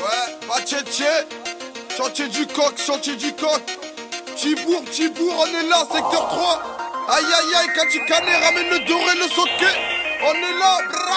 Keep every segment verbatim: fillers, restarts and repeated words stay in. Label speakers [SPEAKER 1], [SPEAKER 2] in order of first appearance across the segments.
[SPEAKER 1] Ouais, Machete, chantier du coq, chantier du coq. Tibour, Tibour, on est là, secteur trois. Aïe aïe aïe, Kachikane, ramène le doré, le sauté. On est là, bra.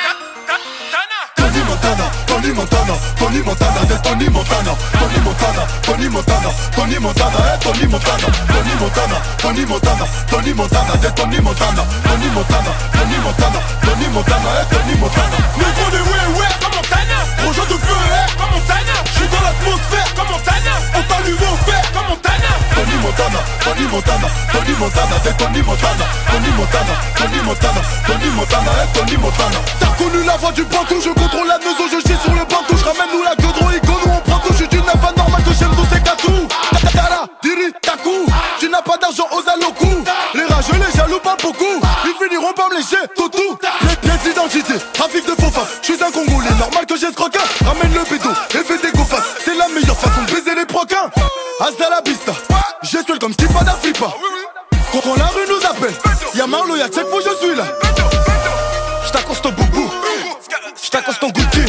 [SPEAKER 2] Tony Montana, Tony Montana, Tony Montana, de Tony Montana, Tony Montana, Tony Montana, Tony Montana, eh, Tony Montana, Tony Montana, Tony Montana, Tony Montana, de Tony Montana, Tony Montana, Tony Montana, Tony Montana, eh, Tony Montana.
[SPEAKER 3] Négro des ouais ouais comme Montana, projet de feu eh, comme Montana. J'suis dans l'atmosphère comme Montana, on t'allume au fer comme Montana.
[SPEAKER 2] Tony Montana, Tony Montana, Tony Montana, de Tony Montana, Tony Montana, Tony Montana, Tony Montana, eh, Tony Montana.
[SPEAKER 1] T'as connu la voix du pantou, je contrôle la neuzo, je chie sur le pantou. J'ramène nous la godro, ico, nous on prend tout. J'suis d'une neuf anormale que j'aime tous ces catou. Tara, diri, takou. Tu n'as pas d'argent aux alocou. Les rageux, les jaloux, pas beaucoup. Ils finiront par me lécher, toutou. Les pièces d'identité, trafic de faux faces. J'suis un Congolais, normal que j'ai ce requin. Ramène le bédo et fais des go faces. C'est la meilleure façon de baiser les proquins. Hasta la vista, gestuelle comme Stipa da Flippa. Quand la rue nous appelle, y'a Marlo, y'a Check, faut je suis là. J't'accoste ton boubou, j't'accoste ton goûter.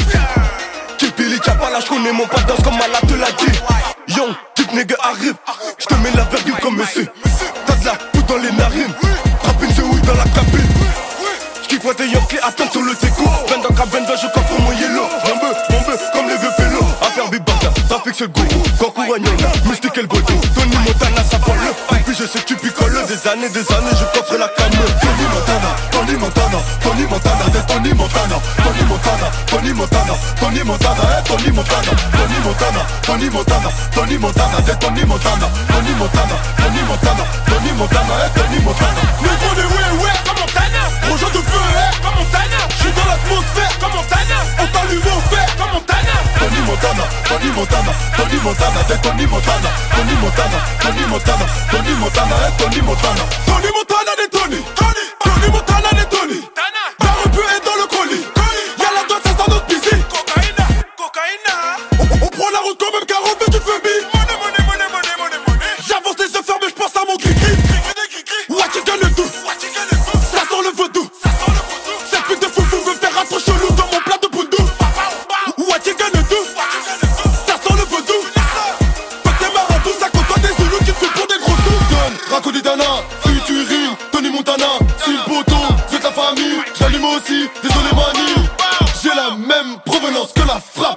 [SPEAKER 1] Kipili, t'as pas là, j'connais mon pas danse comme Mala te l'a dit. Young, type nigga arrive, j'te mets la virgule comme monsieur. T'as de la poudre dans les narines, rapine se houille dans la cabine. J'kiffe tes yoke, attends sur le teco. vingt-deux K vingt-deux, je coffre mon yellow. Bombe, bombe, comme les vieux pélos. Affaire bibata, trafic c'est le gourou. Goku Wanyana, mystique et le godo. Tony Montana, ça vole. Depuis je sais que tu picoles. Des années, des années, je coffre la came.
[SPEAKER 2] Tony Montana, Tony Montana, Tony Montana, de Tony Montana, Tony Montana, Tony Montana, Tony Montana, eh, Tony Montana, Tony Montana, Tony Montana, Tony Montana, de Tony Montana, Tony Montana, Tony Montana, Tony Montana, eh, Tony Montana.
[SPEAKER 3] Négro des ouais ouais comme Montana, projet de feu eh, comme Montana. J'suis dans l'atmosphère comme Montana, on t'allume au fer comme Montana.
[SPEAKER 2] Tony Montana, Tony Montana, Tony Montana, de Tony Montana, Tony Montana, Tony Montana, Tony Montana, eh, Tony Montana.
[SPEAKER 3] Tony Montana des Tony, Tony, Tony Montana des Tony. La repu est dans le colis, y'a la droite, ça sent notre piscine. Cocaïna, cocaïna. On, on prend la route quand même car on veut du fumbi. Money, money, money, money, money, money. J'avance les yeux fermés, j'pense à mon gris-gris. Ouais, tu gagnes le tout, ça sent le vaudou. Cette pute de foufou veut faire un trop chelou dans mon plat de boudou. Ouais, tu gagnes le tout, ça sent le vaudou. Fait que t'es marrant, tout ça contre des zoulous qui te font pour des gros sous.
[SPEAKER 1] Rakodidana, Futuring, Tony Montana, c'est le poteau, c'est ta famille, j'allume aussi, désolé mani. J'ai la même provenance que la frappe.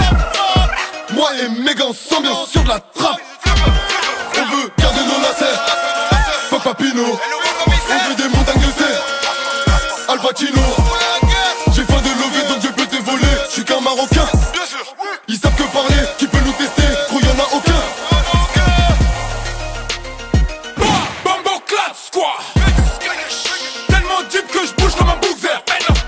[SPEAKER 1] Moi et Megan sont bien sûr de la trappe. On veut garder nos lacets, fuck Papino. On veut des montagnes de thé, Al Pacino. J'ai faim de lever donc je peux te voler. J'suis qu'un Marocain, ils savent que parler, qui peut nous tester, gros y'en a aucun.
[SPEAKER 3] Bambo clap squad. Tellement deep que je bouge comme un boxer.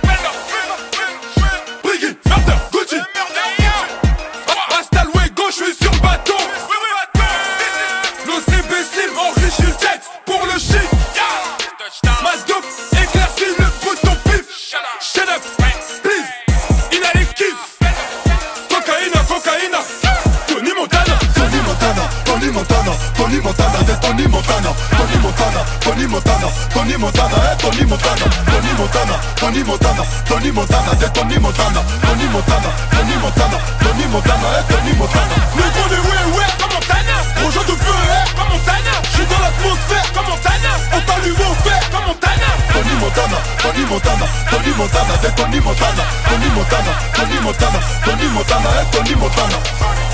[SPEAKER 3] Brigitte, Murder, Gucci. Hasta luego, je suis sur le bateau. L'O C B Slim enrichit le texte pour le shit. Ma dope éclaircit le bouton pif. Shut up, please. Il a les kiffs. Cocaïna, cocaïna. Tony Montana.
[SPEAKER 2] Tony Montana, Tony Montana, Tony Montana, de Tony Montana, Tony Montana, Tony Montana, Tony Montana, eh, Tony Montana, Tony Montana, Tony Montana, Tony Montana, de Tony Montana, Tony Montana, Tony Montana, Tony Montana, eh, Tony Montana.
[SPEAKER 3] Négro des ouais ouais comme Montana, projet de feu eh, comme Montana. J'suis dans l'atmosphère comme Montana, on t'allume au fer comme Montana.
[SPEAKER 2] Tony Montana, Tony Montana, Tony Montana, de Tony Montana, Tony Montana, Tony Montana, Tony Montana, eh, Tony Montana.